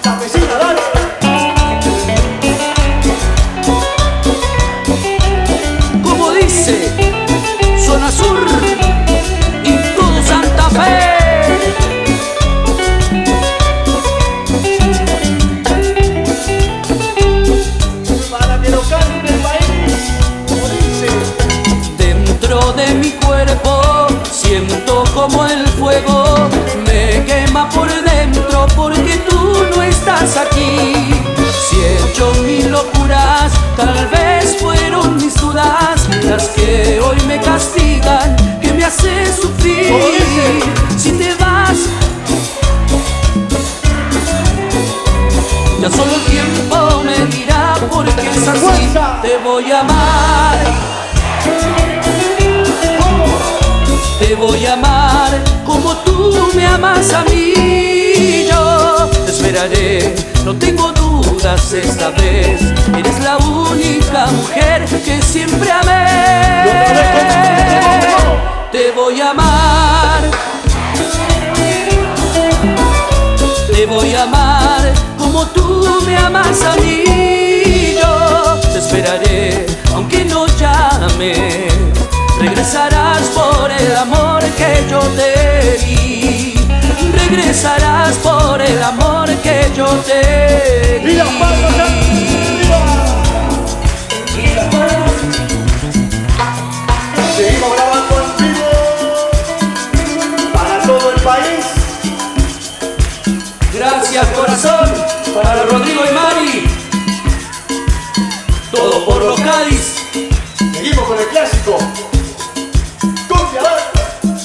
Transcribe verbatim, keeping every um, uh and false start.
vecina, dale. Como dice Zona Sur y todo Santa Fe. Para que lo cante el país, como dice. Dentro de mi cuerpo siento como el fuego me quema por dentro porque tú no estás aquí. Si he hecho mil locuras, tal vez fueron mis dudas las que hoy me castigan, que me hacen sufrir. Si te vas, ya solo el tiempo me dirá por qué es así. Te voy a amar, te voy a amar como tú me amas a mí. Yo te esperaré, no tengo dudas esta vez. Eres la única mujer que siempre amé. Te voy a amar, te voy a amar como tú me amas a mí. Yo te esperaré, aunque no llame. Regresarás por el amor que yo te di. Regresarás por el amor que yo te di. Y las palmas arriba. Y las palmas. Seguimos grabando en vivo para todo el país. Gracias, corazón, para Rodrigo y Mari. Todo por los Cádiz. Seguimos con el clásico.